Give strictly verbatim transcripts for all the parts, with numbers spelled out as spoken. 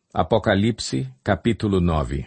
Apocalipse, capítulo nove.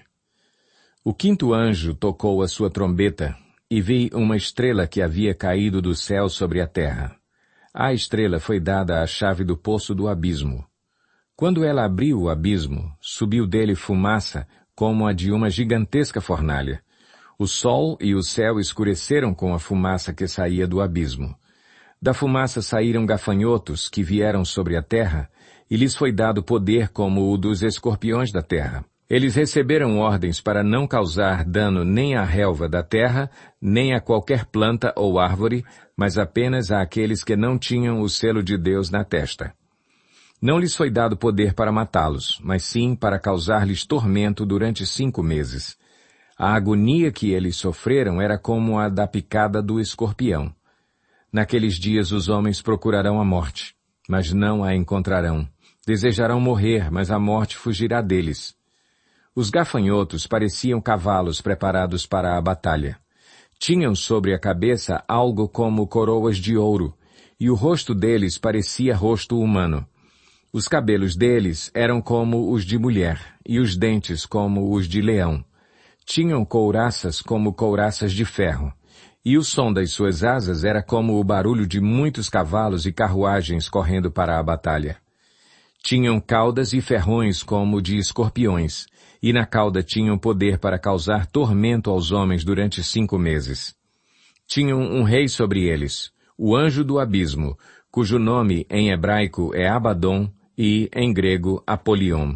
O quinto anjo tocou a sua trombeta, e vi uma estrela que havia caído do céu sobre a terra. À estrela foi dada a chave do poço do abismo. Quando ela abriu o abismo, subiu dele fumaça, como a de uma gigantesca fornalha. O sol e o céu escureceram com a fumaça que saía do abismo. Da fumaça saíram gafanhotos que vieram sobre a terra, e lhes foi dado poder como o dos escorpiões da terra. Eles receberam ordens para não causar dano nem à relva da terra, nem a qualquer planta ou árvore, mas apenas àqueles que não tinham o selo de Deus na testa. Não lhes foi dado poder para matá-los, mas sim para causar-lhes tormento durante cinco meses. A agonia que eles sofreram era como a da picada do escorpião. Naqueles dias os homens procurarão a morte, mas não a encontrarão. Desejarão morrer, mas a morte fugirá deles. Os gafanhotos pareciam cavalos preparados para a batalha. Tinham sobre a cabeça algo como coroas de ouro, e o rosto deles parecia rosto humano. Os cabelos deles eram como os de mulher, e os dentes como os de leão. Tinham couraças como couraças de ferro, e o som das suas asas era como o barulho de muitos cavalos e carruagens correndo para a batalha. Tinham caudas e ferrões como de escorpiões, e na cauda tinham poder para causar tormento aos homens durante cinco meses. Tinham um rei sobre eles, o anjo do abismo, cujo nome em hebraico é Abaddon e, em grego, Apolion.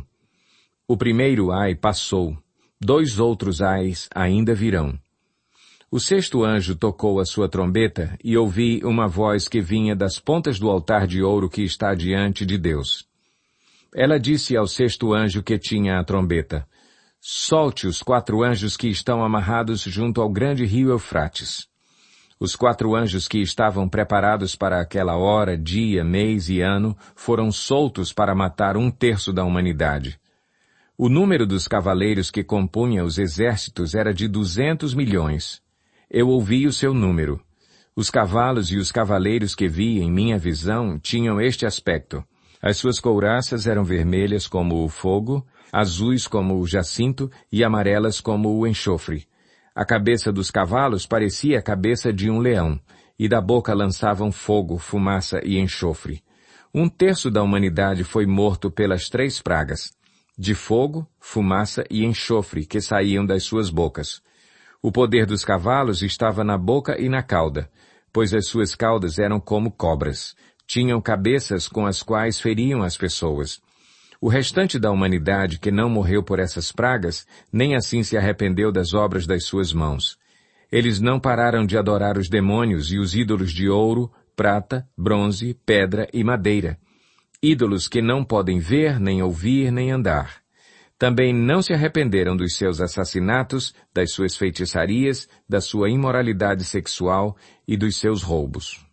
O primeiro ai passou, dois outros ais ainda virão. O sexto anjo tocou a sua trombeta e ouvi uma voz que vinha das pontas do altar de ouro que está diante de Deus. Ela disse ao sexto anjo que tinha a trombeta: solte os quatro anjos que estão amarrados junto ao grande rio Eufrates. Os quatro anjos que estavam preparados para aquela hora, dia, mês e ano foram soltos para matar um terço da humanidade. O número dos cavaleiros que compunha os exércitos era de duzentos milhões. Eu ouvi o seu número. Os cavalos e os cavaleiros que vi em minha visão tinham este aspecto. As suas couraças eram vermelhas como o fogo, azuis como o jacinto e amarelas como o enxofre. A cabeça dos cavalos parecia a cabeça de um leão, e da boca lançavam fogo, fumaça e enxofre. Um terço da humanidade foi morto pelas três pragas, de fogo, fumaça e enxofre que saíam das suas bocas. O poder dos cavalos estava na boca e na cauda, pois as suas caudas eram como cobras. Tinham cabeças com as quais feriam as pessoas. O restante da humanidade que não morreu por essas pragas, nem assim se arrependeu das obras das suas mãos. Eles não pararam de adorar os demônios e os ídolos de ouro, prata, bronze, pedra e madeira. Ídolos que não podem ver, nem ouvir, nem andar. Também não se arrependeram dos seus assassinatos, das suas feitiçarias, da sua imoralidade sexual e dos seus roubos.